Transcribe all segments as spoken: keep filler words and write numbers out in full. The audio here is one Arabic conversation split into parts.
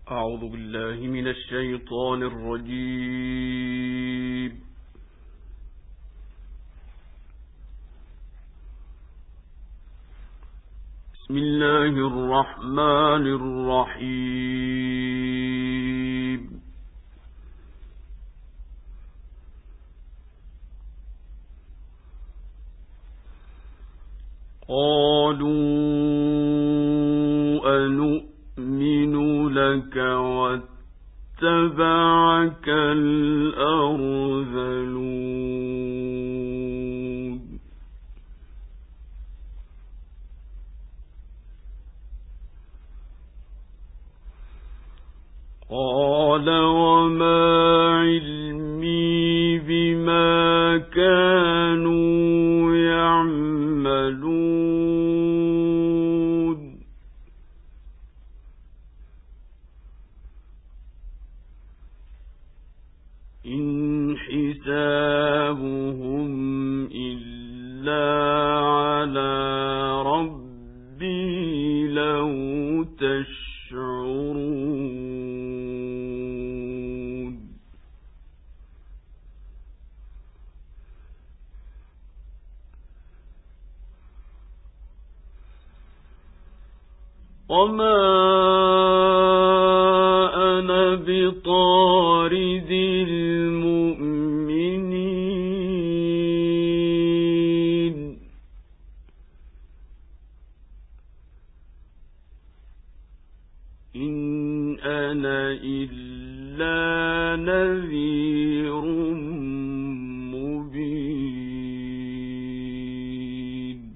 أعوذ بالله من الشيطان الرجيم. بسم الله الرحمن الرحيم. قالوا أنؤمن لك واتبعك الأرذلون. قال وما علمي بما كانوا يعملون. إن حسابهم إلا على ربي لو تشعرون. وما أنا بطارد المؤمنين. إن أنا إلا نذير مبين.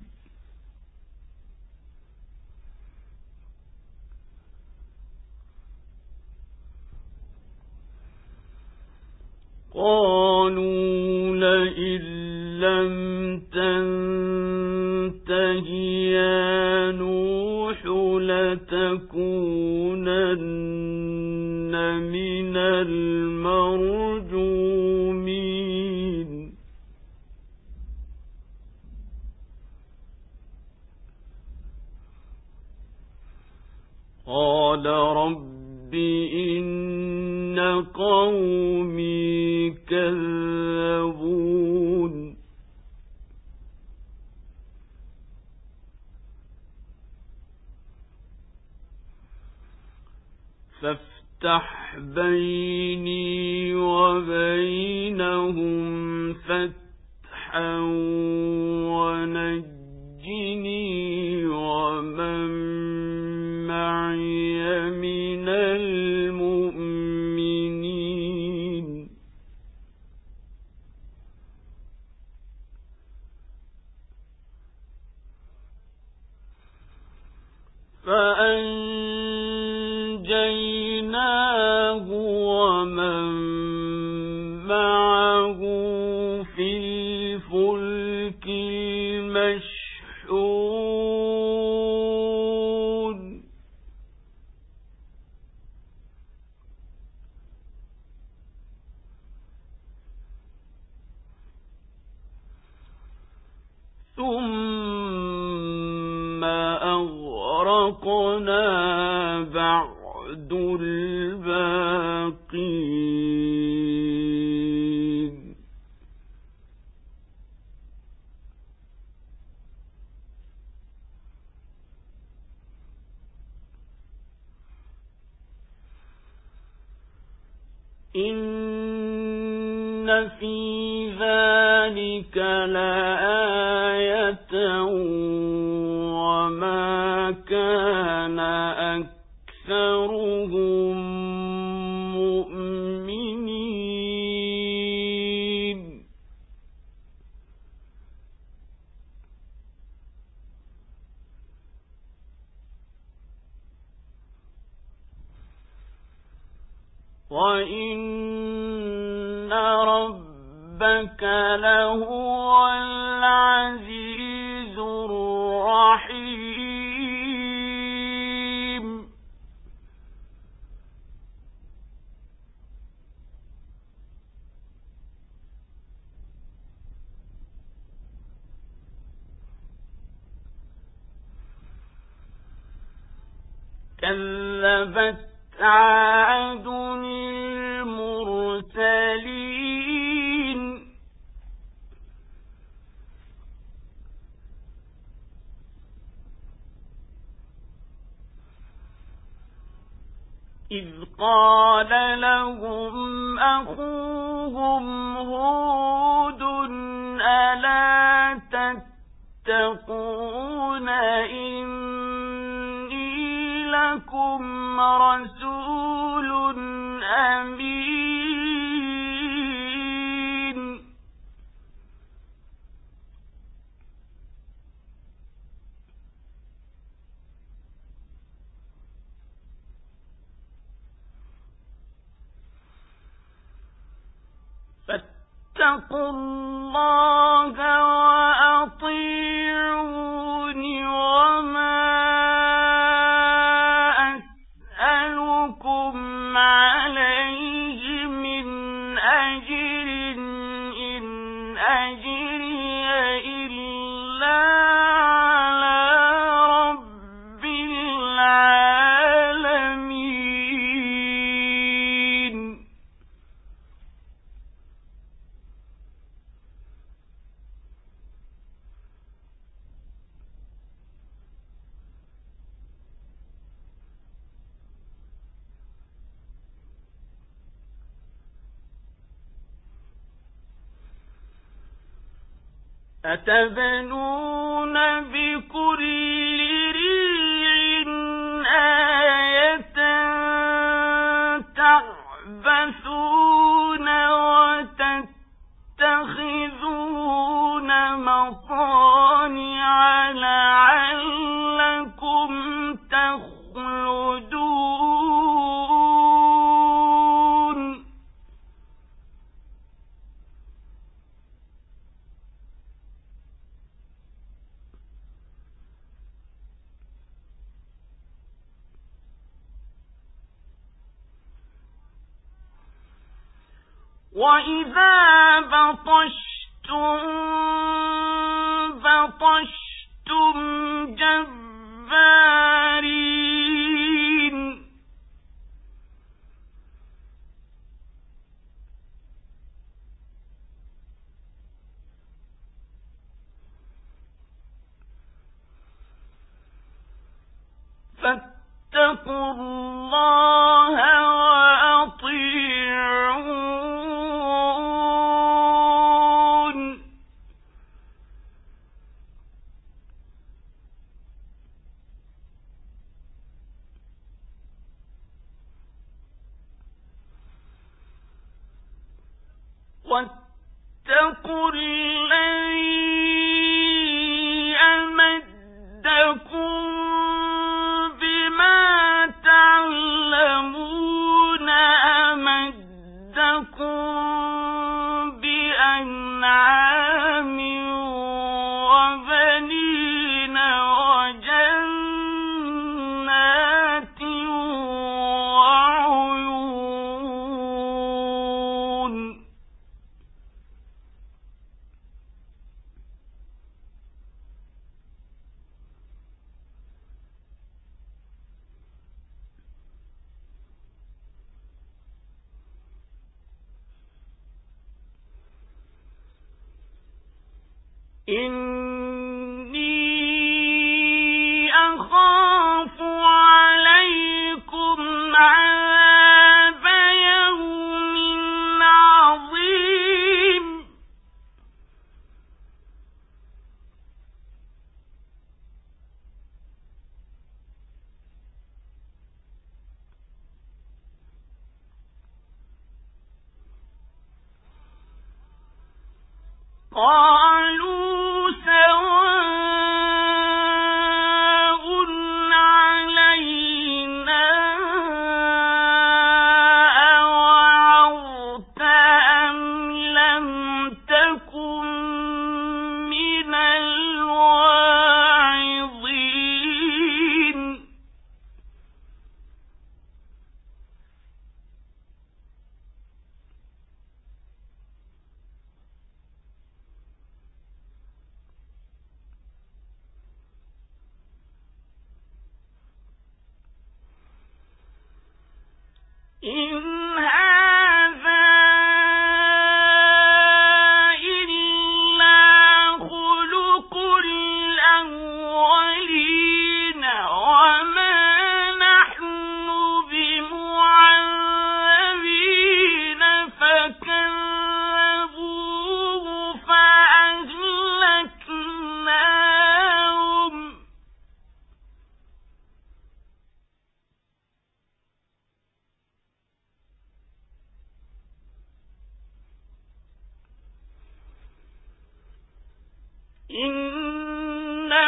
قالوا لئن لم تنته يا نوح لتكونن من المرجومين. قال رب إن قومي كذبون. فافتح بيني وبينهم فتحا ونجني ومن معي من المؤمنين. فأنجيناه ومن معه في الفلك المشحون. ثم أغرقنا بعد الباقين. إن في ذلك لآية وما كان أكثرهم مؤمنين. وإن ربك لهو العزيز الرحيم. كذبت عاد المرسلين إذ قال لهم أخوهم هود ألا تتقون إني لكم رسول أمين فاتقوا الله وأطيعون وما أسألكم عليه من أجر إن أجري إلا على رب العالمين أتبنون بكل ريع آية تعبثون وتتخذون مصانع لعلكم تخلدون وَإِذَا بَطَشْتُم بَطَشْتُمْ جَبَّارِينَ فاتقوا الله وأطيعون واتقوا الذي أمدكم بما تعلمون أمدكم بأنعام وبنين وجنات وعيون إني أخاف عليكم عذاب يوم عظيم قالوا سواء علينا أوعظت أم لم تكن من الواعظين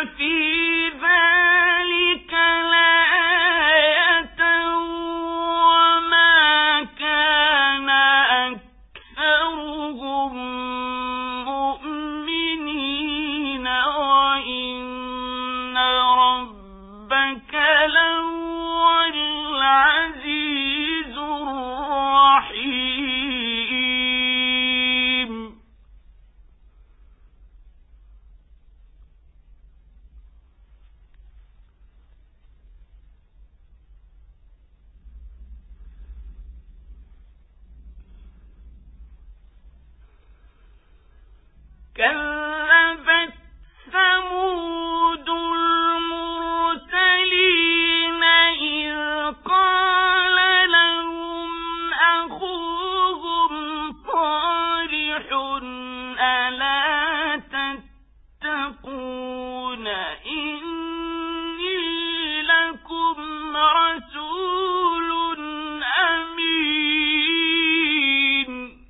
فِي ذَلِكَ لَآيَةً وَمَا كَانَ أَكْثَرُهُم مُؤْمِنِينَ وَإِنَّ رَبَّكَ لَهُوَ الْعَزِيزُ الرَّحِيمُ. كَذَّبَتْ ثَمُودُ الْمُرْسَلِينَ إِذْ قَالَ لَهُمْ أَخُوهُمْ صَالِحٌ أَلَا تَتَّقُونَ إِنِّي لَكُمْ رَسُولٌ أَمِينٌ.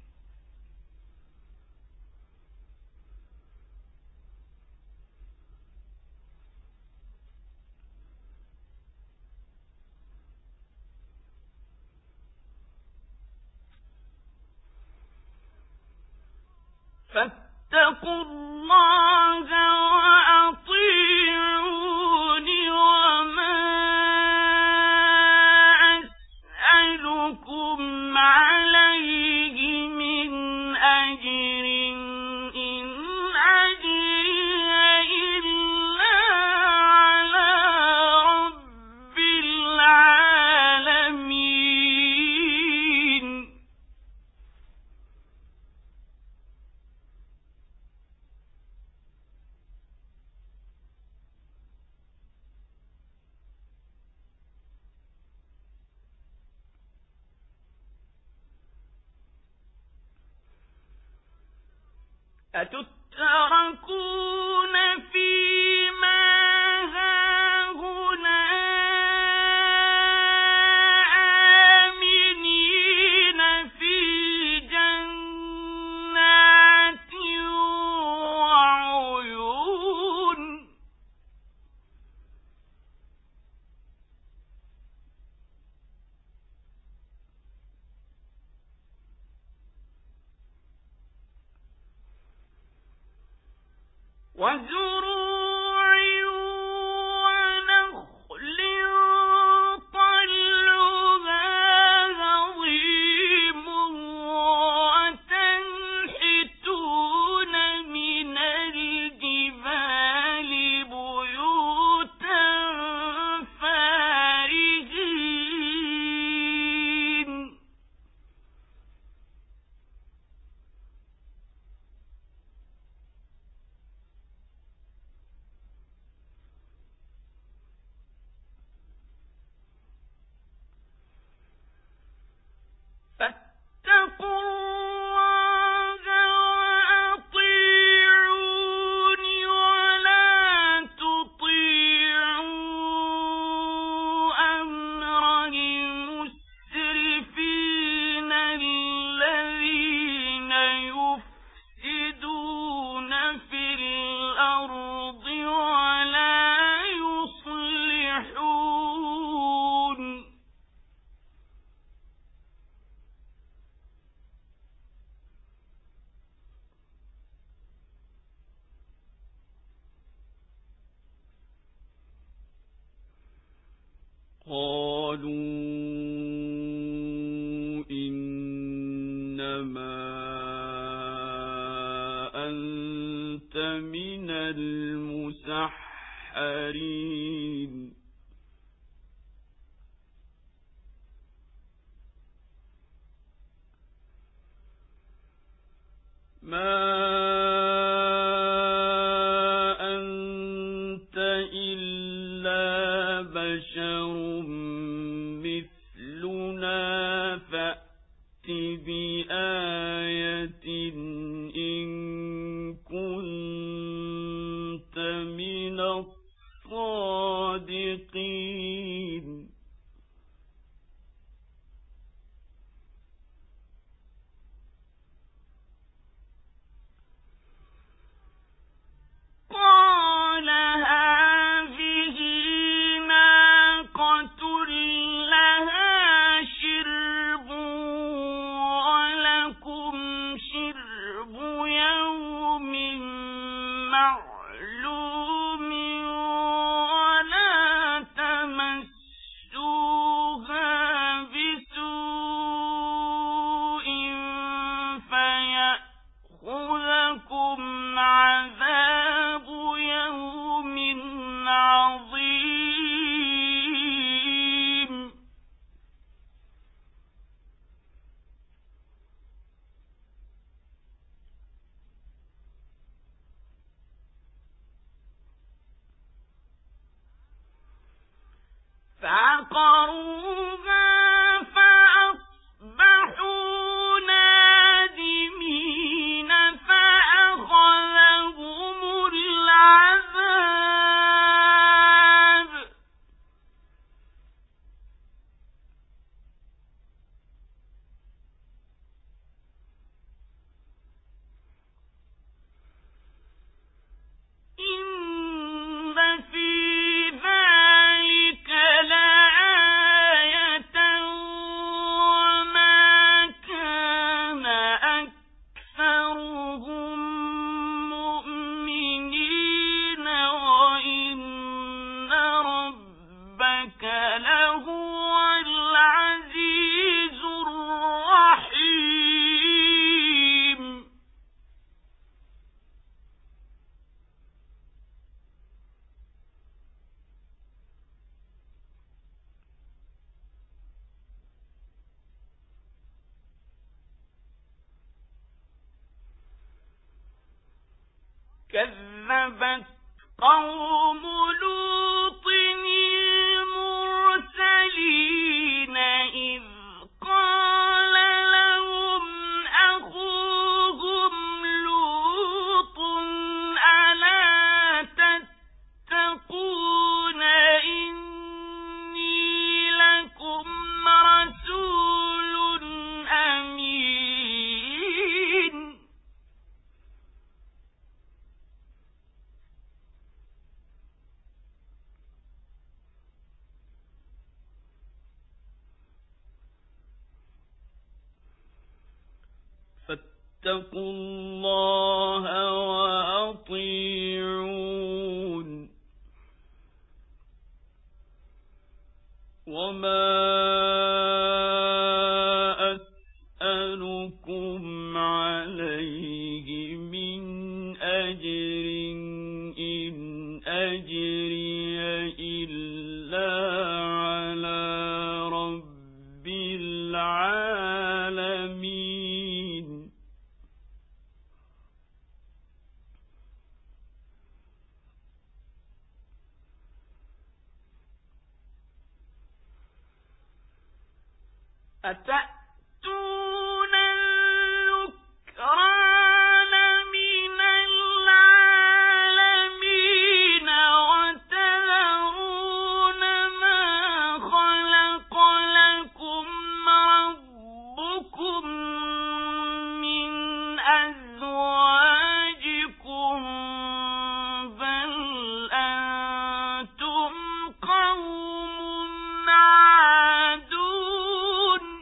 فَاتَّقُوا اللَّهَ وَأَطِيعُونِ وَمَا أَسْأَلُكُمْ عَلَيْهِ مِنْ أَجْرٍ إِنْ أَجْرِيَ إِلَّا عَلَى رَبِّ الْعَالَمِينَ. أَتُتْرَكُونَ فِيمَا هَاهُنَا آمِنِينَ فِي جَنَّاتٍ وَعُيُونٍ. وَزُرُوعٍ وَنَخْلٍ طَلْعُهَا هَضِيمٌ وَتَنْحِتُونَ مِنَ الْجِبَالِ بُيُوتًا فَارِهِينَ. فَاتَّقُوا اللَّهَ وَأَطِيعُونِ وَلَا تُطِيعُوا أَمْرَ الْمُسْرِفِينَ الَّذِينَ يُفْسِدُونَ فِي الْأَرْضِ وَلَا يُصْلِحُونَ. قَالُوا إِنَّمَا أَنْتَ مِنَ الْمُسَحَّرِينَ. مَا أَنْتَ إِلَّا بَشَرٌ مِثْلُنَا فَأْتِ بِآيَةٍ إِن كُنتَ مِنَ الصَّادِقِينَ. قَالَ هَٰذَا فعقروها فأصبحوا نادمين فأخذهم العذاب إن في ذلك لآية وما كان أكثرهم مؤمنين وإن ربك لهو العزيز الرحيم كذبت قوم لوط المرسلين إذ قال لهم أخوهم لوط ألا تتقون إني لكم رسول أمين فاتقوا الله وأطيعون وما أسألكم عليه من أجر إن أجري إلا على رب العالمين أتأتون الذكران من العالمين وتذرون ما خلق لكم ربكم من أزواجكم بل أنتم قوم عادون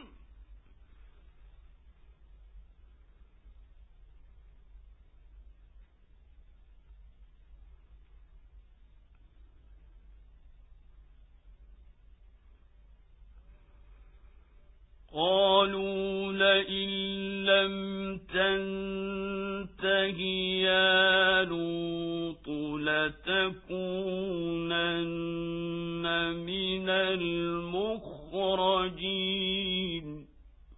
قالوا لئن لم تنته يا لوط لتكونن من المخرجين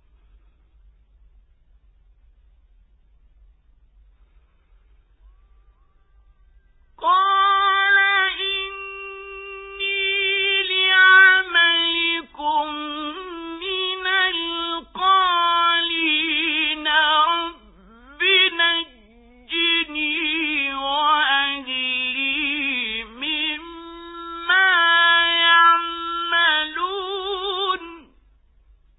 قال إني لعملكم من القالين رب نجني وأهلي مما يعملون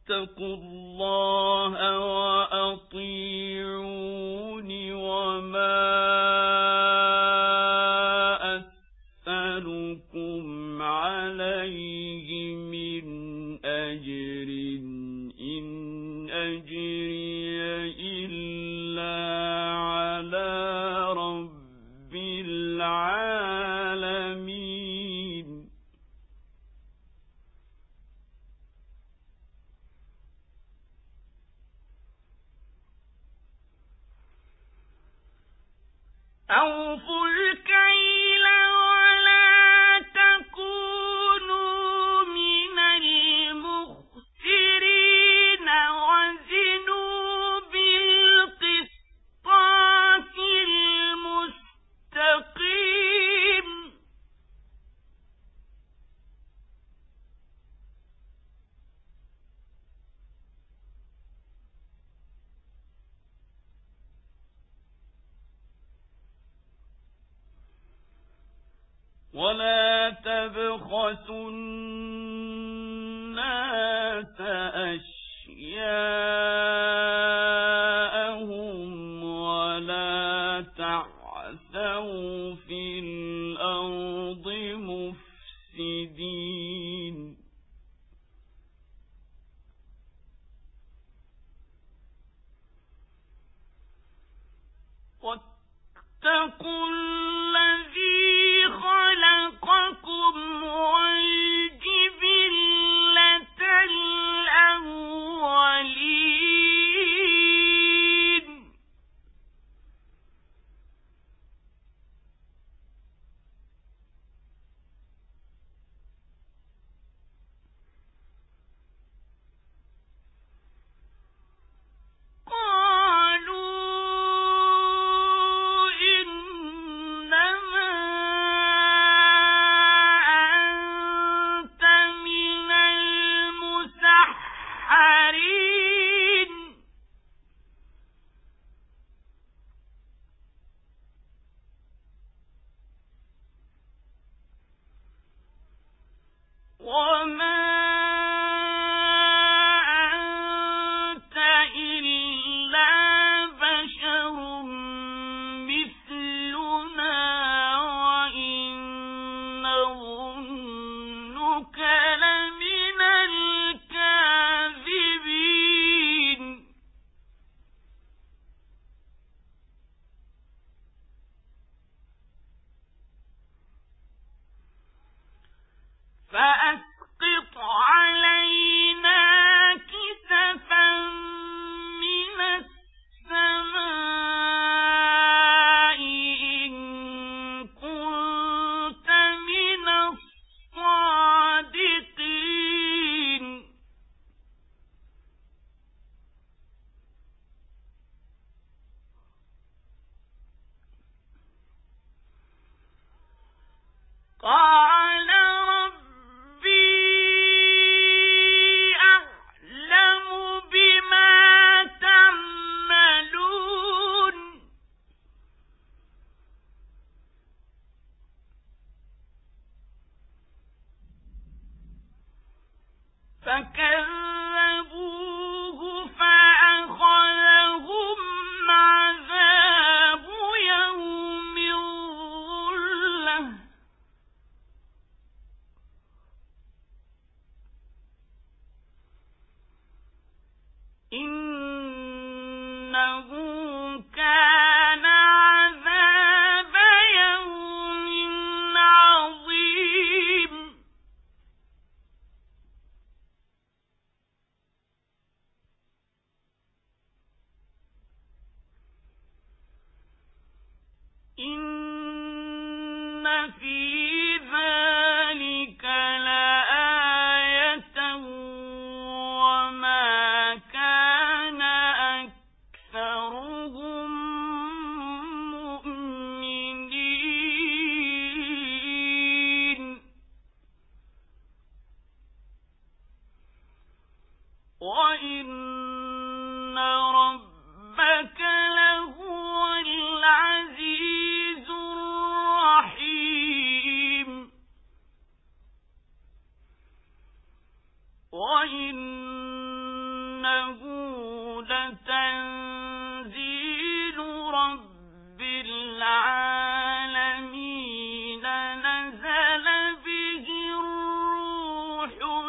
فاتقوا الله وأطيعون وما أسألكم عليه من أجر إن أجري إلا على رب العالمين أوفوا الكيل ولا تكونوا من المخسرين وزنوا بالقسطاس المستقيم ولا تبخسوا الناس أشياءهم ولا تعثوا في الأرض مفسدين واتقوا الذي خلقكم والجبلة الأولين وما أنت إلا بشر مثلنا وإن نظنك لمن الكاذبين فأسقط علينا كسفا من السماء إن كنت من الصادقين قال فكذبوه فأخذهم عذاب يوم الظلة إنه كان عذاب يوم عظيم إن في ذلك لآية وما كان أكثرهم تنزيل رب العالمين نزل به الروح